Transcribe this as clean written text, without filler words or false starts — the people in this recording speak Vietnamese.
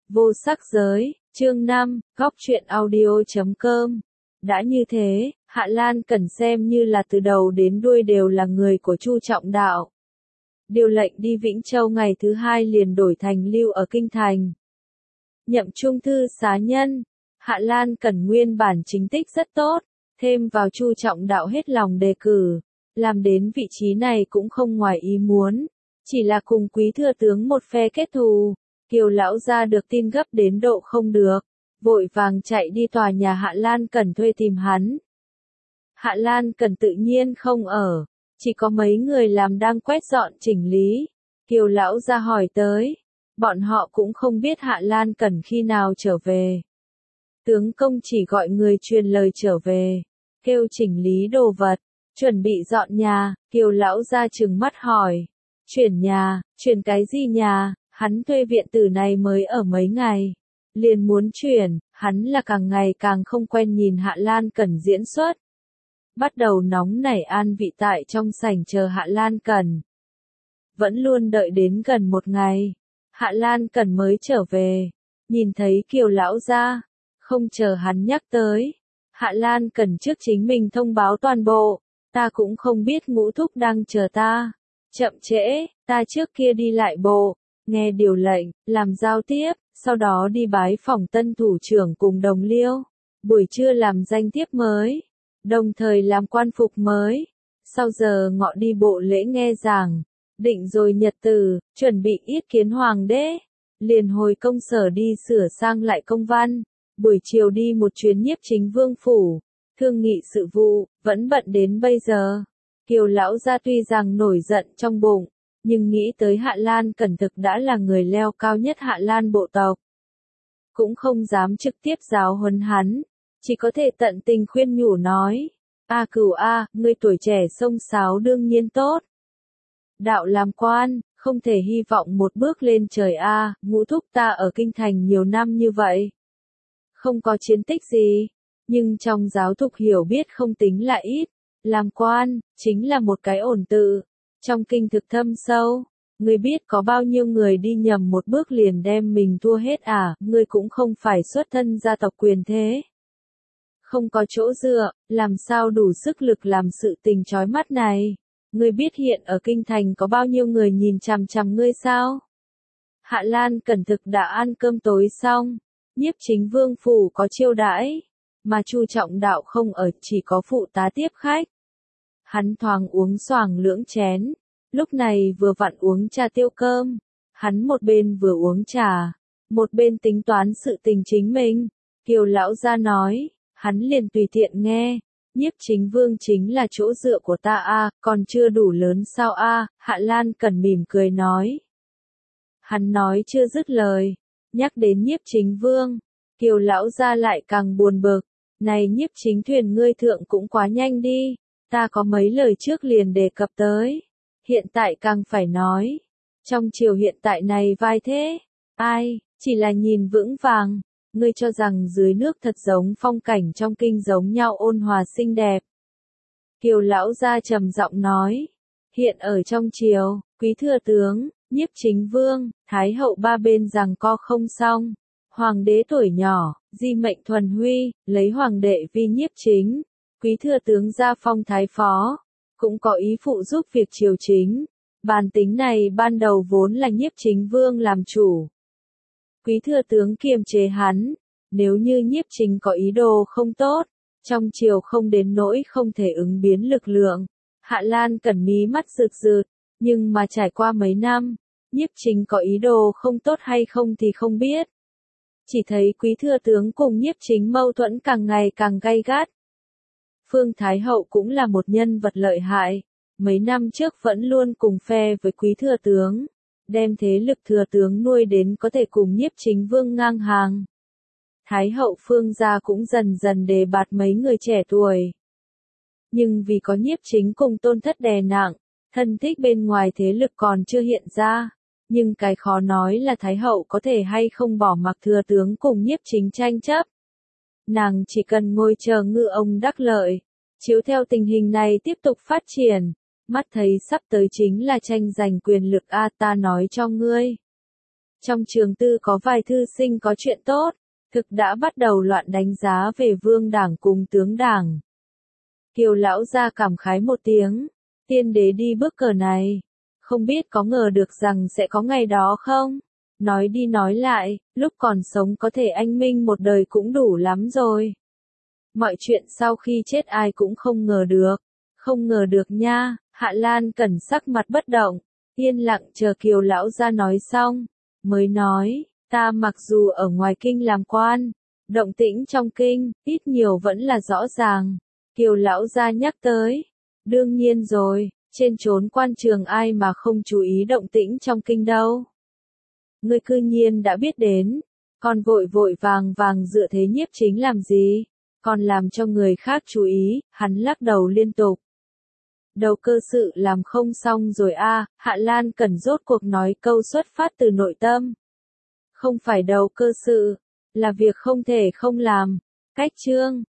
Vô sắc giới, chương 5, góc truyện audio.com. Đã như thế, Hạ Lan Cẩn xem như là từ đầu đến đuôi đều là người của Chu Trọng Đạo. Điều lệnh đi Vĩnh Châu ngày thứ 2 liền đổi thành lưu ở Kinh Thành. Nhậm trung thư xá nhân, Hạ Lan Cẩn nguyên bản chính tích rất tốt, thêm vào Chu Trọng Đạo hết lòng đề cử, làm đến vị trí này cũng không ngoài ý muốn, chỉ là cùng Quý thừa tướng một phe kết thù. Kiều lão gia được tin gấp đến độ không được, vội vàng chạy đi tòa nhà Hạ Lan Cẩn thuê tìm hắn. Hạ Lan Cẩn tự nhiên không ở, chỉ có mấy người làm đang quét dọn chỉnh lý. Kiều lão gia hỏi tới, bọn họ cũng không biết Hạ Lan Cẩn khi nào trở về. Tướng công chỉ gọi người truyền lời trở về, kêu chỉnh lý đồ vật, chuẩn bị dọn nhà. Kiều lão gia trừng mắt hỏi, chuyển nhà, chuyển cái gì nhà? Hắn thuê viện tử này mới ở mấy ngày, liền muốn chuyển, hắn là càng ngày càng không quen nhìn Hạ Lan Cẩn diễn xuất. Bắt đầu nóng nảy an vị tại trong sảnh chờ Hạ Lan Cẩn. Vẫn luôn đợi đến gần một ngày, Hạ Lan Cẩn mới trở về, nhìn thấy Kiều lão gia, không chờ hắn nhắc tới. Hạ Lan Cẩn trước chính mình thông báo toàn bộ, ta cũng không biết Ngũ thúc đang chờ ta. Chậm trễ, ta trước kia đi lại bộ, nghe điều lệnh, làm giao tiếp, sau đó đi bái phỏng tân thủ trưởng cùng đồng liêu. Buổi trưa làm danh thiếp mới, đồng thời làm quan phục mới. Sau giờ ngọ đi bộ lễ nghe giảng, định rồi nhật từ, chuẩn bị yết kiến hoàng đế. Liền hồi công sở đi sửa sang lại công văn. Buổi chiều đi một chuyến nhiếp chính vương phủ, thương nghị sự vụ, vẫn bận đến bây giờ. Kiều lão gia tuy rằng nổi giận trong bụng, nhưng nghĩ tới Hạ Lan Cẩn thực đã là người leo cao nhất Hạ Lan bộ tộc. Cũng không dám trực tiếp giáo huấn hắn, chỉ có thể tận tình khuyên nhủ nói, A Cửu A, ngươi tuổi trẻ xông xáo đương nhiên tốt. Đạo làm quan, không thể hy vọng một bước lên trời A, Ngũ thúc ta ở Kinh Thành nhiều năm như vậy. Không có chiến tích gì, nhưng trong giáo dục hiểu biết không tính là ít, làm quan, chính là một cái ổn tự. Trong kinh thực thâm sâu, ngươi biết có bao nhiêu người đi nhầm một bước liền đem mình thua hết à, ngươi cũng không phải xuất thân gia tộc quyền thế. Không có chỗ dựa, làm sao đủ sức lực làm sự tình chói mắt này. Ngươi biết hiện ở Kinh Thành có bao nhiêu người nhìn chằm chằm ngươi sao? Hạ Lan Cẩn thực đã ăn cơm tối xong, nhiếp chính vương phủ có chiêu đãi, mà Chu Trọng Đạo không ở, chỉ có phụ tá tiếp khách. Hắn thoáng uống xoàng lưỡng chén, lúc này vừa vặn uống trà tiêu cơm. Hắn một bên vừa uống trà, một bên tính toán sự tình chính mình. Kiều lão gia nói, hắn liền tùy tiện nghe, nhiếp chính vương chính là chỗ dựa của ta a, còn chưa đủ lớn sao a? Hạ Lan Cẩn mỉm cười nói. Hắn nói chưa dứt lời, nhắc đến nhiếp chính vương, Kiều lão gia lại càng buồn bực, này nhiếp chính thuyền ngươi thượng cũng quá nhanh đi. Ta có mấy lời trước liền đề cập tới, hiện tại càng phải nói. Trong triều hiện tại này vai thế, ai, chỉ là nhìn vững vàng, ngươi cho rằng dưới nước thật giống phong cảnh trong kinh giống nhau ôn hòa xinh đẹp. Kiều lão gia trầm giọng nói, hiện ở trong triều, quý thừa tướng, nhiếp chính vương, thái hậu ba bên giằng co không xong. Hoàng đế tuổi nhỏ, di mệnh thuần huy, lấy hoàng đệ vi nhiếp chính. Quý thừa tướng gia phong thái phó, cũng có ý phụ giúp việc triều chính. Bản tính này ban đầu vốn là nhiếp chính vương làm chủ. Quý thừa tướng kiềm chế hắn, nếu như nhiếp chính có ý đồ không tốt, trong triều không đến nỗi không thể ứng biến lực lượng. Hạ Lan Cẩn mí mắt rực rực, nhưng mà trải qua mấy năm, nhiếp chính có ý đồ không tốt hay không thì không biết. Chỉ thấy quý thừa tướng cùng nhiếp chính mâu thuẫn càng ngày càng gay gắt. Phương Thái Hậu cũng là một nhân vật lợi hại, mấy năm trước vẫn luôn cùng phe với quý thừa tướng, đem thế lực thừa tướng nuôi đến có thể cùng nhiếp chính vương ngang hàng. Thái Hậu Phương gia cũng dần dần đề bạt mấy người trẻ tuổi. Nhưng vì có nhiếp chính cùng tôn thất đè nặng, thân thích bên ngoài thế lực còn chưa hiện ra, nhưng cái khó nói là Thái Hậu có thể hay không bỏ mặc thừa tướng cùng nhiếp chính tranh chấp. Nàng chỉ cần ngồi chờ ngư ông đắc lợi, chiếu theo tình hình này tiếp tục phát triển, mắt thấy sắp tới chính là tranh giành quyền lực a, ta nói cho ngươi. Trong trường tư có vài thư sinh có chuyện tốt, thực đã bắt đầu loạn đánh giá về vương đảng cùng tướng đảng. Kiều lão gia cảm khái một tiếng, tiên đế đi bước cờ này, không biết có ngờ được rằng sẽ có ngày đó không? Nói đi nói lại, lúc còn sống có thể anh minh một đời cũng đủ lắm rồi. Mọi chuyện sau khi chết ai cũng không ngờ được. Không ngờ được nha, Hạ Lan Cẩn sắc mặt bất động, yên lặng chờ Kiều lão gia nói xong, mới nói, ta mặc dù ở ngoài kinh làm quan, động tĩnh trong kinh, ít nhiều vẫn là rõ ràng. Kiều lão gia nhắc tới, đương nhiên rồi, trên chốn quan trường ai mà không chú ý động tĩnh trong kinh đâu. Ngươi cư nhiên đã biết đến, còn vội vội vàng vàng dựa thế nhiếp chính làm gì, còn làm cho người khác chú ý, hắn lắc đầu liên tục. Đầu cơ sự làm không xong rồi a, Hạ Lan Cẩn rốt cuộc nói câu xuất phát từ nội tâm. Không phải đầu cơ sự, là việc không thể không làm. Cách chương